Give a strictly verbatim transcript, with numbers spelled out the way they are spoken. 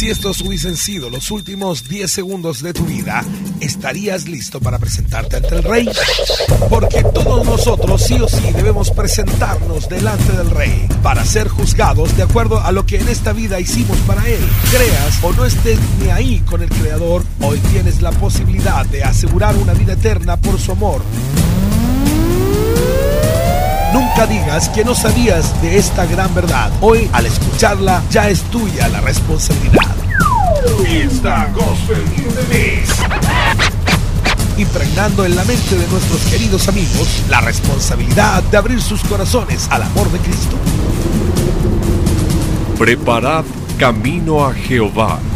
Si estos hubiesen sido los últimos diez segundos de tu vida, ¿estarías listo para presentarte ante el Rey? Porque todos nosotros sí o sí debemos presentarnos delante del Rey para ser juzgados de acuerdo a lo que en esta vida hicimos para Él. Creas o no estés ni ahí con el Creador, hoy tienes la posibilidad de asegurar una vida eterna por su amor. Nunca digas que no sabías de esta gran verdad. Hoy, al escucharla, ya es tuya la responsabilidad. It's the Gospel in the Mix. Impregnando en la mente de nuestros queridos amigos la responsabilidad de abrir sus corazones al amor de Cristo. Preparad camino a Jehová.